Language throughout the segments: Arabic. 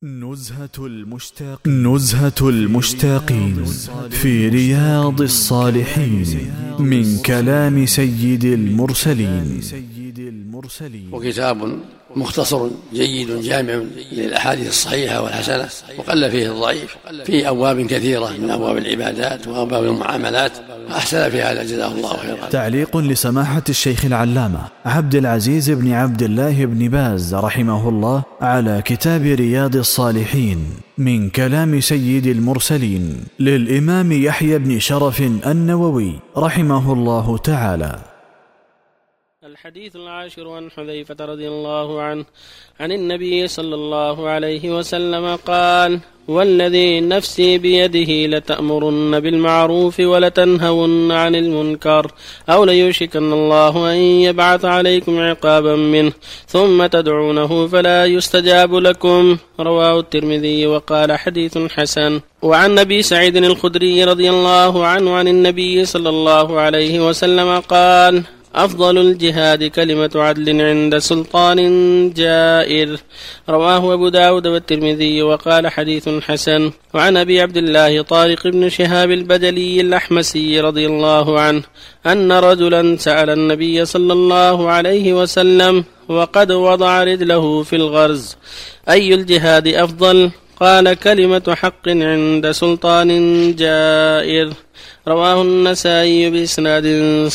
نزهة المشتاقين في رياض الصالحين من كلام سيد المرسلين. وكتاب مختصر جيد جامع للأحاديث الصحيحة والحسنة، وقل فيه الضعيف، في أبواب كثيرة من أبواب العبادات وأبواب المعاملات، أحسن في هذا جزاه الله خيرا. تعليق لسماحة الشيخ العلامة عبد العزيز بن عبد الله بن باز رحمه الله على كتاب رياض الصالحين من كلام سيد المرسلين للإمام يحيى بن شرف النووي رحمه الله تعالى. الحديث العاشر عن حذيفة رضي الله عنه عن النبي صلى الله عليه وسلم قال: والذي نفسي بيده لتأمرن بالمعروف ولتنهون عن المنكر أو ليوشكن الله أن يبعث عليكم عقابا منه ثم تدعونه فلا يستجاب لكم. رواه الترمذي وقال حديث حسن. وعن أبي سعيد الخدري رضي الله عنه عن النبي صلى الله عليه وسلم قال: أفضل الجهاد كلمة عدل عند سلطان جائر. رواه أبو داود والترمذي وقال حديث حسن. وعن أبي عبد الله طارق بن شهاب البجلي الأحمسي رضي الله عنه أن رجلا سأل النبي صلى الله عليه وسلم وقد وضع رجله في الغرز: أي الجهاد أفضل؟ قال: كلمة حق عند سلطان جائر. رواه النسائي بإسناد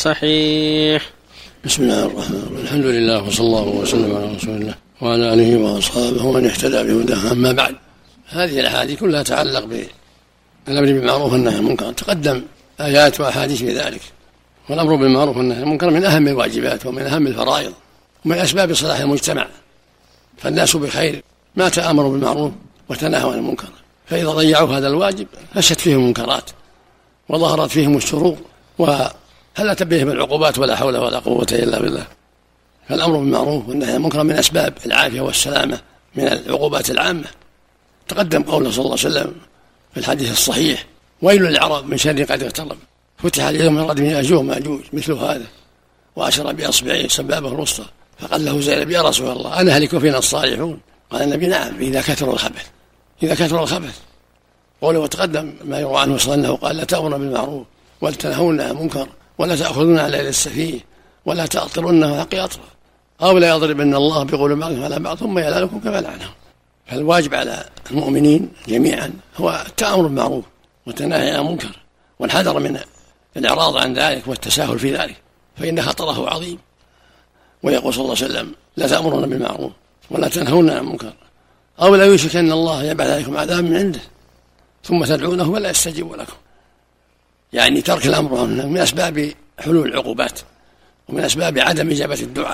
صحيح. بسم الله الرحمن الرحيم. الحمد لله وصلى الله وسلم على رسول الله وعلى آله وأصحابه ومن اهتدى بهداه. أما بعد، هذه الأحاديث كلها تتعلق بالأمر بالمعروف والنهي عن المنكر، تقدم آيات وأحاديث في ذلك. والأمر بالمعروف والنهي عن المنكر من أهم الواجبات ومن أهم الفرائض ومن أسباب صلاح المجتمع، فالناس بخير ما تآمروا بالمعروف وتناهوا عن المنكر، فإذا ضيعوا هذا الواجب فشت فيهم المنكرات وظهرت فيهم الشرور وهل تبيهم العقوبات ولا حول ولا قوة إلا بالله. فالأمر بالمعروف والنهي عن المنكر من أسباب العافية والسلامة من العقوبات العامة. تقدم قوله صلى الله عليه وسلم في الحديث الصحيح: ويل للعرب من شر قد اقترب، فتح اليوم من ردم يأجوج ومأجوج مثل هذا، وأشر بأصبعه سبابه الوسطى فقال له زينب: يا رسول الله أنا هلك فينا الصالحون؟ قال النبي: نعم، إذا كثر الخبث. قوله وتقدم ما يروى عنه صلى الله عليه وسلم قال: لا تأمرون بالمعروف ولا تنهون عن المنكر ولا تأخذون على يد السفيه ولا تأطرونه حق أطره أو لا يضربن الله بقول بعضهم على بعض ثم يلعنكم كما لعنهم. فالواجب على المؤمنين جميعا هو التأمر بالمعروف والتناهي عن المنكر والحذر من الإعراض عن ذلك والتساهل في ذلك، فإن خطره عظيم. ويقول صلى الله عليه وسلم: لا تأمرون بالمعروف ولا تنهون عن المنكر أو لا يوشكن الله يبعث عليكم عذاب من عنده ثم تدعونه ولا يستجيب لكم. يعني ترك الأمر من أسباب حلول العقوبات ومن أسباب عدم إجابة الدعاء.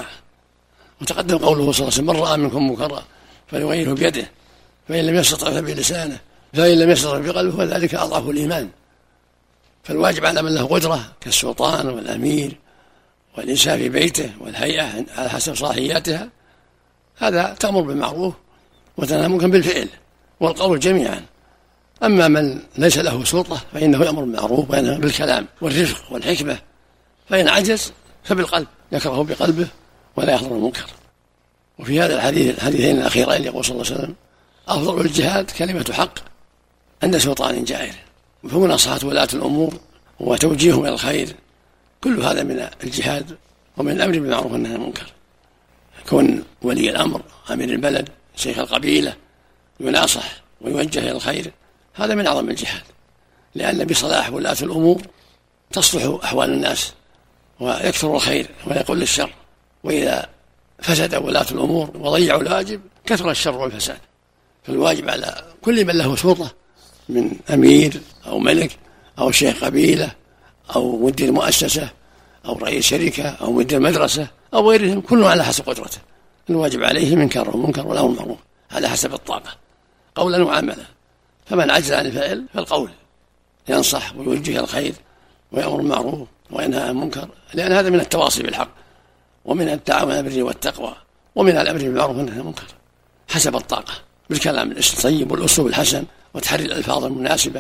وتقدم قوله صلى الله عليه وسلم: من رأى منكم منكرا فليغيره بيده فإن لم يستطع فبلسانه فإن لم يستطع بقلبه فذلك أضعف الإيمان. فالواجب على من له قدرة كالسلطان والأمير والإنسان في بيته والهيئة على حسب صلاحياتها، هذا تأمر بالمعروف وتنهى عن المنكر بالفعل والقول جميعا. أما من ليس له سلطة فإنه يأمر بالمعروف وينهى بالكلام والرفق والحكمة، فإن عجز فبالقلب يكره بقلبه ولا يحضر المنكر. وفي هذا الحديثين الأخيرين يقول صلى الله عليه وسلم: أفضل الجهاد كلمة حق عند سلطان جائر. فمناصحة ولاة الأمور وتوجيههم إلى الخير كل هذا من الجهاد ومن الأمر بالمعروف والنهي عن المنكر. يكون ولي الأمر أمير البلد شيخ القبيلة يناصح ويوجه إلى الخير، هذا من أعظم الجهاد، لأن بصلاح ولاة الأمور تصلح أحوال الناس ويكثر الخير ويقل الشر. وإذا فسد ولاة الأمور وضيعوا الواجب كثر الشر والفساد. فالواجب على كل من له سلطة من أمير أو ملك أو شيخ قبيلة أو مدير مؤسسة أو رئيس شركة أو مدير مدرسة أو غيرهم، كله على حسب قدرته. الواجب عليه منكر ومنكر والأمر بالمعروف على حسب الطاقة قولا وعملا. فمن عجز عن الفعل فالقول ينصح ويوجه إلى الخير ويأمر بالمعروف وينهى عن المنكر، لأن هذا من التواصي بالحق ومن التعاون على البر والتقوى ومن الأمر بالمعروف والنهي عن المنكر حسب الطاقة بالكلام الطيب والأسلوب الحسن وتحري الألفاظ المناسبة.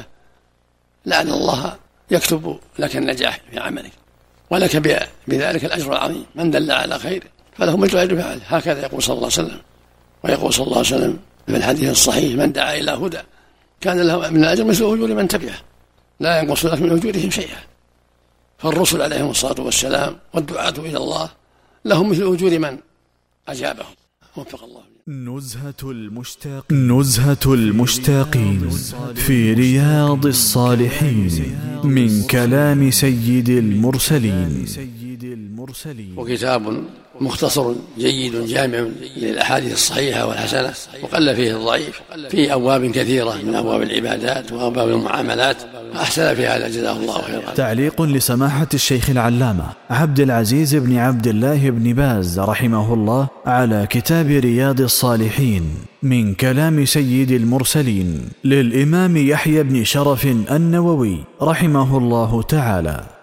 لعل الله يكتب لك النجاح في عملك ولك بذلك الأجر العظيم. من دل على خير فله مثل أجر فاعله، هكذا يقول صلى الله عليه وسلم. ويقول صلى الله عليه وسلم: في الحديث الصحيح: من دعا إلى هدى كان له من الأجر مثل أجور من تبعه لا ينقص لك من أجورهم شيئا. فالرسل عليهم الصلاة والسلام والدعاة إلى الله لهم مثل أجور من أجابهم. وفق الله. نزهة المشتاقين في رياض الصالحين من كلام سيد المرسلين. وكتاب مختصر جيد جامع للأحاديث الصحيحة والحسنة، وقل فيه الضعيف، في أبواب كثيرة من أبواب العبادات وأبواب المعاملات، أحسن في هذا جزاه الله خيرا. تعليق لسماحة الشيخ العلامة عبد العزيز بن عبد الله بن باز رحمه الله على كتاب رياض الصالحين من كلام سيد المرسلين للإمام يحيى بن شرف النووي رحمه الله تعالى.